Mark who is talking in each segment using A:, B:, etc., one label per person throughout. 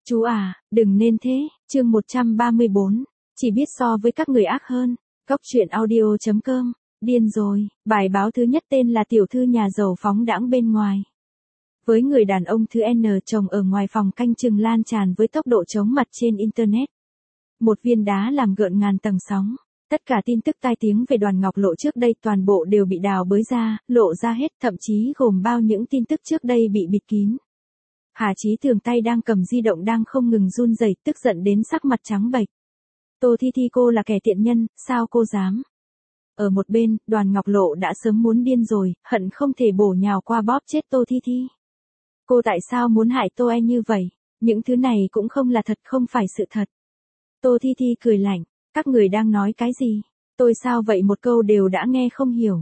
A: Chú à, đừng nên thế, chương 134, chỉ biết so với các người ác hơn. Góc truyện audio.com, điên rồi, bài báo thứ nhất tên là tiểu thư nhà giàu phóng đãng bên ngoài. Với người đàn ông thứ N chồng ở ngoài phòng canh chừng lan tràn với tốc độ chóng mặt trên Internet. Một viên đá làm gợn ngàn tầng sóng. Tất cả tin tức tai tiếng về Đoàn Ngọc Lộ trước đây toàn bộ đều bị đào bới ra, lộ ra hết, thậm chí gồm bao những tin tức trước đây bị bịt kín. Hà Chí Thường tay đang cầm di động đang không ngừng run rẩy, tức giận đến sắc mặt trắng bệch. Tô Thi Thi cô là kẻ tiện nhân, sao cô dám? Ở một bên, Đoàn Ngọc Lộ đã sớm muốn điên rồi, hận không thể bổ nhào qua bóp chết Tô Thi Thi. Cô tại sao muốn hại Tô E như vậy? Những thứ này cũng không là thật, không phải sự thật. Tô Thi Thi cười lạnh, các người đang nói cái gì? Tôi sao vậy, một câu đều đã nghe không hiểu.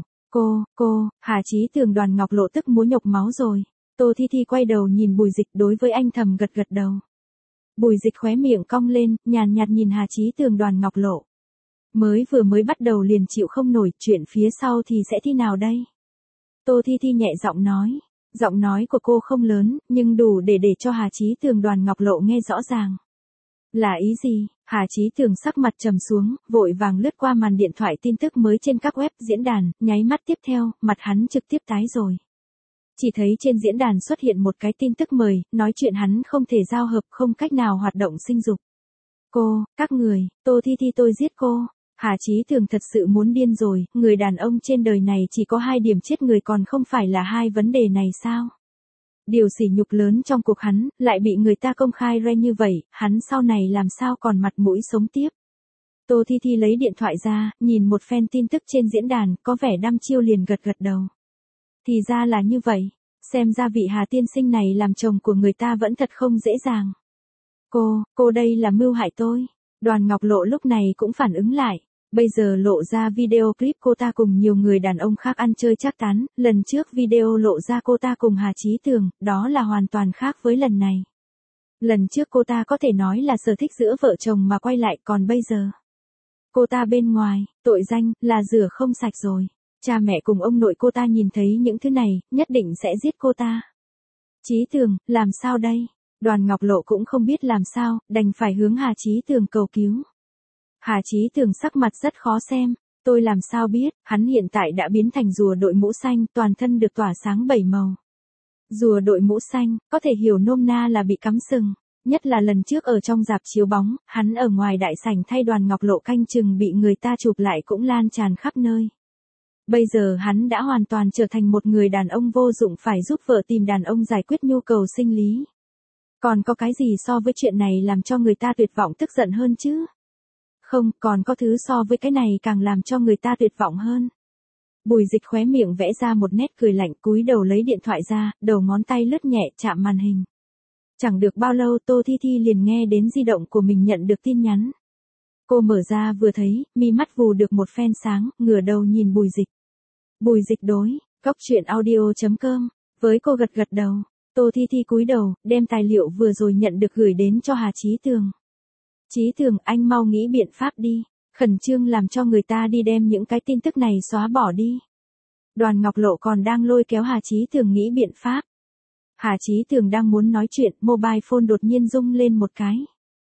A: Hà Chí Thường. Đoàn Ngọc Lộ tức muốn nhộc máu rồi. Tô Thi Thi quay đầu nhìn Bùi Dịch, đối với anh thầm gật gật đầu. Bùi Dịch khóe miệng cong lên, nhàn nhạt nhìn Hà Chí Thường. Đoàn Ngọc Lộ mới bắt đầu liền chịu không nổi, chuyện phía sau thì sẽ thế nào đây? Tô Thi Thi nhẹ giọng nói của cô không lớn, nhưng đủ để cho Hà Chí Thường. Đoàn Ngọc Lộ nghe rõ ràng. Là ý gì? Hà Chí Thường sắc mặt trầm xuống, vội vàng lướt qua màn điện thoại tin tức mới trên các web diễn đàn, nháy mắt tiếp theo, mặt hắn trực tiếp tái rồi. Chỉ thấy trên diễn đàn xuất hiện một cái tin tức mời, nói chuyện hắn không thể giao hợp, không cách nào hoạt động sinh dục. Các người, Tô Thi Thi tôi giết cô. Hà Chí Thường thật sự muốn điên rồi, người đàn ông trên đời này chỉ có 2 điểm chết người còn không phải là 2 vấn đề này sao? Điều sỉ nhục lớn trong cuộc hắn, lại bị người ta công khai ra như vậy, hắn sau này làm sao còn mặt mũi sống tiếp. Tô Thi Thi lấy điện thoại ra, nhìn một phen tin tức trên diễn đàn, có vẻ đăm chiêu liền gật gật đầu. Thì ra là như vậy, xem ra vị Hà tiên sinh này làm chồng của người ta vẫn thật không dễ dàng. Cô đây là mưu hại tôi. Đoàn Ngọc Lộ lúc này cũng phản ứng lại. Bây giờ lộ ra video clip cô ta cùng nhiều người đàn ông khác ăn chơi trác tán, lần trước video lộ ra cô ta cùng Hà Chí Thường, đó là hoàn toàn khác với lần này. Lần trước cô ta có thể nói là sở thích giữa vợ chồng mà quay lại, còn bây giờ cô ta bên ngoài, tội danh là rửa không sạch rồi. Cha mẹ cùng ông nội cô ta nhìn thấy những thứ này, nhất định sẽ giết cô ta. Chí Thường, làm sao đây? Đoàn Ngọc Lộ cũng không biết làm sao, đành phải hướng Hà Chí Thường cầu cứu. Hà Chí Thường sắc mặt rất khó xem, tôi làm sao biết, hắn hiện tại đã biến thành rùa đội mũ xanh, toàn thân được tỏa sáng 7 màu. Rùa đội mũ xanh, có thể hiểu nôm na là bị cắm sừng, nhất là lần trước ở trong rạp chiếu bóng, hắn ở ngoài đại sảnh thay Đoàn Ngọc Lộ canh chừng bị người ta chụp lại cũng lan tràn khắp nơi. Bây giờ hắn đã hoàn toàn trở thành một người đàn ông vô dụng, phải giúp vợ tìm đàn ông giải quyết nhu cầu sinh lý. Còn có cái gì so với chuyện này làm cho người ta tuyệt vọng tức giận hơn chứ? Không, còn có thứ so với cái này càng làm cho người ta tuyệt vọng hơn. Bùi Dịch khóe miệng vẽ ra một nét cười lạnh, cúi đầu lấy điện thoại ra, đầu ngón tay lướt nhẹ chạm màn hình. Chẳng được bao lâu Tô Thi Thi liền nghe đến di động của mình nhận được tin nhắn. Cô mở ra vừa thấy, mi mắt vù được một phen sáng, ngửa đầu nhìn Bùi Dịch. Bùi Dịch đối, góc truyện audio.com, với cô gật gật đầu. Tô Thi Thi cúi đầu, đem tài liệu vừa rồi nhận được gửi đến cho Hà Chí Thường. Chí Thường, anh mau nghĩ biện pháp đi, khẩn trương làm cho người ta đi đem những cái tin tức này xóa bỏ đi. Đoàn Ngọc Lộ còn đang lôi kéo Hà Chí Thường nghĩ biện pháp. Hà Chí Thường đang muốn nói chuyện, mobile phone đột nhiên rung lên một cái.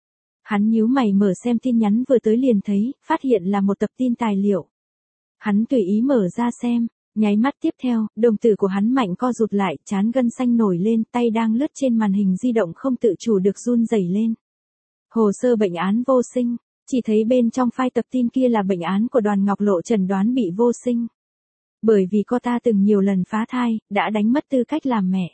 A: Hắn nhíu mày mở xem tin nhắn vừa tới liền thấy, phát hiện là một tập tin tài liệu. Hắn tùy ý mở ra xem, nháy mắt tiếp theo, đồng tử của hắn mạnh co rụt lại, trán gân xanh nổi lên, tay đang lướt trên màn hình di động không tự chủ được run rẩy lên. Hồ sơ bệnh án vô sinh, chỉ thấy bên trong file tập tin kia là bệnh án của Đoàn Ngọc Lộ chẩn đoán bị vô sinh. Bởi vì cô ta từng nhiều lần phá thai, đã đánh mất tư cách làm mẹ.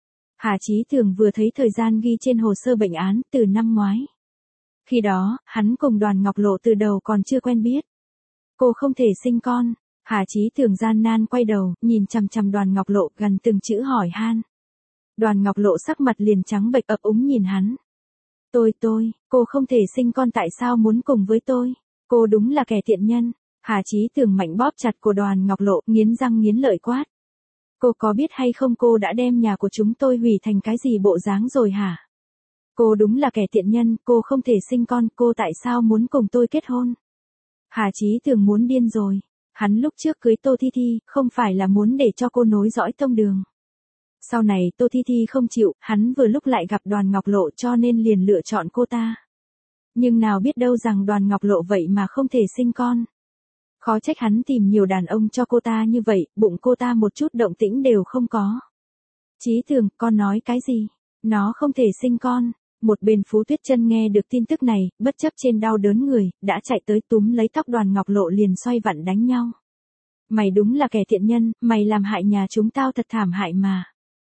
A: Hà Chí Thường vừa thấy thời gian ghi trên hồ sơ bệnh án từ năm ngoái. Khi đó, hắn cùng Đoàn Ngọc Lộ từ đầu còn chưa quen biết. Cô không thể sinh con. Hà Chí Thường gian nan quay đầu, nhìn chằm chằm Đoàn Ngọc Lộ, gần từng chữ hỏi han. Đoàn Ngọc Lộ sắc mặt liền trắng bệch, ấp úng nhìn hắn. Cô không thể sinh con, tại sao muốn cùng với tôi? Cô đúng là kẻ tiện nhân. Hà Chí Thường mạnh bóp chặt cổ Đoàn Ngọc Lộ, nghiến răng nghiến lợi quát. Cô có biết hay không cô đã đem nhà của chúng tôi hủy thành cái gì bộ dáng rồi hả? Cô đúng là kẻ tiện nhân, cô không thể sinh con, cô tại sao muốn cùng tôi kết hôn? Hà Chí Thường muốn điên rồi. Hắn lúc trước cưới Tô Thi Thi, không phải là muốn để cho cô nối dõi tông đường. Sau này Tô Thi Thi không chịu, hắn vừa lúc lại gặp Đoàn Ngọc Lộ cho nên liền lựa chọn cô ta. Nhưng nào biết đâu rằng Đoàn Ngọc Lộ vậy mà không thể sinh con. Khó trách hắn tìm nhiều đàn ông cho cô ta như vậy, bụng cô ta một chút động tĩnh đều không có. Chí Tường, con nói cái gì? Nó không thể sinh con. Một bên Phú Tuyết Chân nghe được tin tức này, bất chấp trên đau đớn người, đã chạy tới túm lấy tóc Đoàn Ngọc Lộ liền xoay vặn đánh nhau. Mày đúng là kẻ thiện nhân, mày làm hại nhà chúng tao thật thảm hại mà.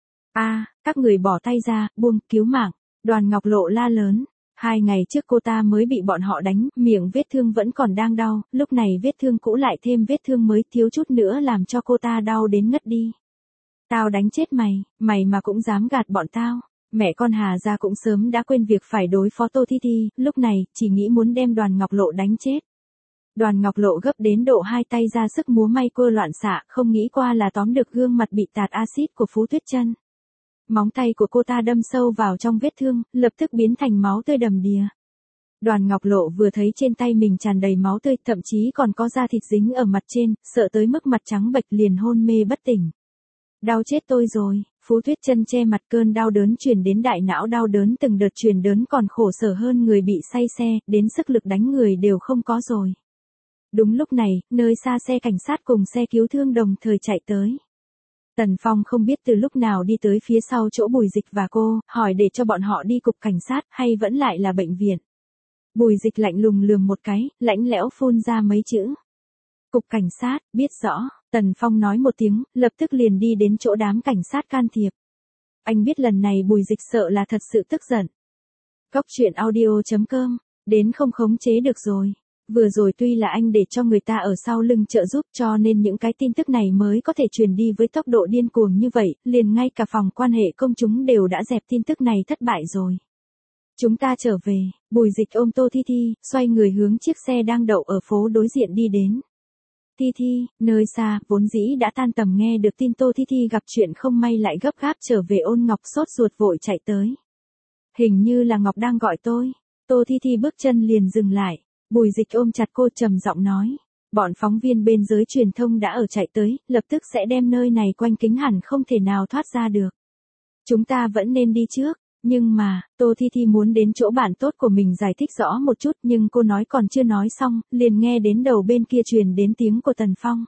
A: Các người bỏ tay ra, buông, cứu mạng. Đoàn Ngọc Lộ la lớn. 2 ngày trước cô ta mới bị bọn họ đánh, miệng vết thương vẫn còn đang đau, lúc này vết thương cũ lại thêm vết thương mới, thiếu chút nữa làm cho cô ta đau đến ngất đi. Tao đánh chết mày, mày mà cũng dám gạt bọn tao. Mẹ con Hà Gia cũng sớm đã quên việc phải đối phó Tô Thi Thi, lúc này, chỉ nghĩ muốn đem Đoàn Ngọc Lộ đánh chết. Đoàn Ngọc Lộ gấp đến độ 2 tay ra sức múa may cua loạn xạ, không nghĩ qua là tóm được gương mặt bị tạt axit của Phú Tuyết Chân. Móng tay của cô ta đâm sâu vào trong vết thương, lập tức biến thành máu tươi đầm đìa. Đoàn Ngọc Lộ vừa thấy trên tay mình tràn đầy máu tươi, thậm chí còn có da thịt dính ở mặt trên, sợ tới mức mặt trắng bệch liền hôn mê bất tỉnh. Đau chết tôi rồi, Phú Tuyết Chân che mặt, cơn đau đớn truyền đến đại não, đau đớn từng đợt truyền đớn còn khổ sở hơn người bị say xe, đến sức lực đánh người đều không có rồi. Đúng lúc này, nơi xa xe cảnh sát cùng xe cứu thương đồng thời chạy tới. Tần Phong không biết từ lúc nào đi tới phía sau chỗ Bùi Dịch và cô, hỏi để cho bọn họ đi cục cảnh sát hay vẫn lại là bệnh viện. Bùi Dịch lạnh lùng lườm một cái, lãnh lẽo phun ra mấy chữ. Cục cảnh sát, biết rõ, Tần Phong nói một tiếng, lập tức liền đi đến chỗ đám cảnh sát can thiệp. Anh biết lần này Bùi Dịch sợ là thật sự tức giận. Cóc truyện audio.com, đến không khống chế được rồi. Vừa rồi tuy là anh để cho người ta ở sau lưng trợ giúp cho nên những cái tin tức này mới có thể truyền đi với tốc độ điên cuồng như vậy, liền ngay cả phòng quan hệ công chúng đều đã dẹp tin tức này thất bại rồi. Chúng ta trở về, Bùi Dịch ôm Tô Thi Thi, xoay người hướng chiếc xe đang đậu ở phố đối diện đi đến. Thi Thi, nơi xa, vốn dĩ đã tan tầm nghe được tin Tô Thi Thi gặp chuyện không may lại gấp gáp trở về, Ôn Ngọc sốt ruột vội chạy tới. Hình như là Ngọc đang gọi tôi. Tô Thi Thi bước chân liền dừng lại. Bùi Dịch ôm chặt cô trầm giọng nói. Bọn phóng viên bên giới truyền thông đã ở chạy tới, lập tức sẽ đem nơi này quanh kính hẳn không thể nào thoát ra được. Chúng ta vẫn nên đi trước. Nhưng mà, Tô Thi Thi muốn đến chỗ bạn tốt của mình giải thích rõ một chút, nhưng cô nói còn chưa nói xong, liền nghe đến đầu bên kia truyền đến tiếng của Tần Phong.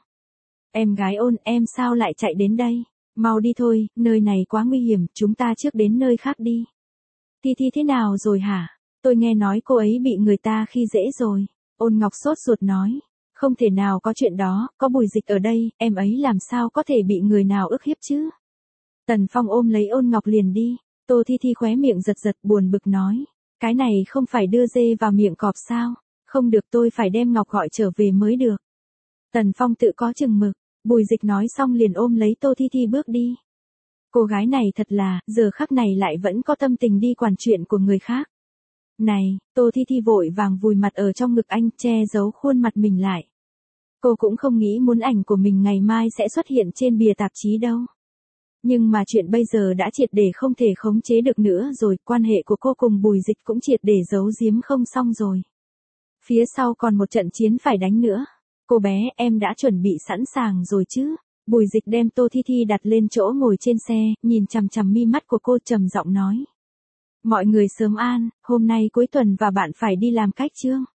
A: Em gái Ôn, em sao lại chạy đến đây? Mau đi thôi, nơi này quá nguy hiểm, chúng ta trước đến nơi khác đi. Thi Thi thế nào rồi hả? Tôi nghe nói cô ấy bị người ta khi dễ rồi. Ôn Ngọc sốt ruột nói. Không thể nào có chuyện đó, có Bùi Dịch ở đây, em ấy làm sao có thể bị người nào ức hiếp chứ? Tần Phong ôm lấy Ôn Ngọc liền đi. Tô Thi Thi khóe miệng giật giật buồn bực nói. Cái này không phải đưa dê vào miệng cọp sao? Không được, tôi phải đem Ngọc gọi trở về mới được. Tần Phong tự có chừng mực. Bùi Dịch nói xong liền ôm lấy Tô Thi Thi bước đi. Cô gái này thật là, giờ khắc này lại vẫn có tâm tình đi quản chuyện của người khác. Này, Tô Thi Thi vội vàng vùi mặt ở trong ngực anh, che giấu khuôn mặt mình lại. Cô cũng không nghĩ muốn ảnh của mình ngày mai sẽ xuất hiện trên bìa tạp chí đâu. Nhưng mà chuyện bây giờ đã triệt để không thể khống chế được nữa rồi, quan hệ của cô cùng Bùi Dịch cũng triệt để giấu giếm không xong rồi. Phía sau còn một trận chiến phải đánh nữa. Cô bé, em đã chuẩn bị sẵn sàng rồi chứ? Bùi Dịch đem Tô Thi Thi đặt lên chỗ ngồi trên xe, nhìn chằm chằm mi mắt của cô trầm giọng nói. Mọi người sớm an, hôm nay cuối tuần và bạn phải đi làm cách chưa?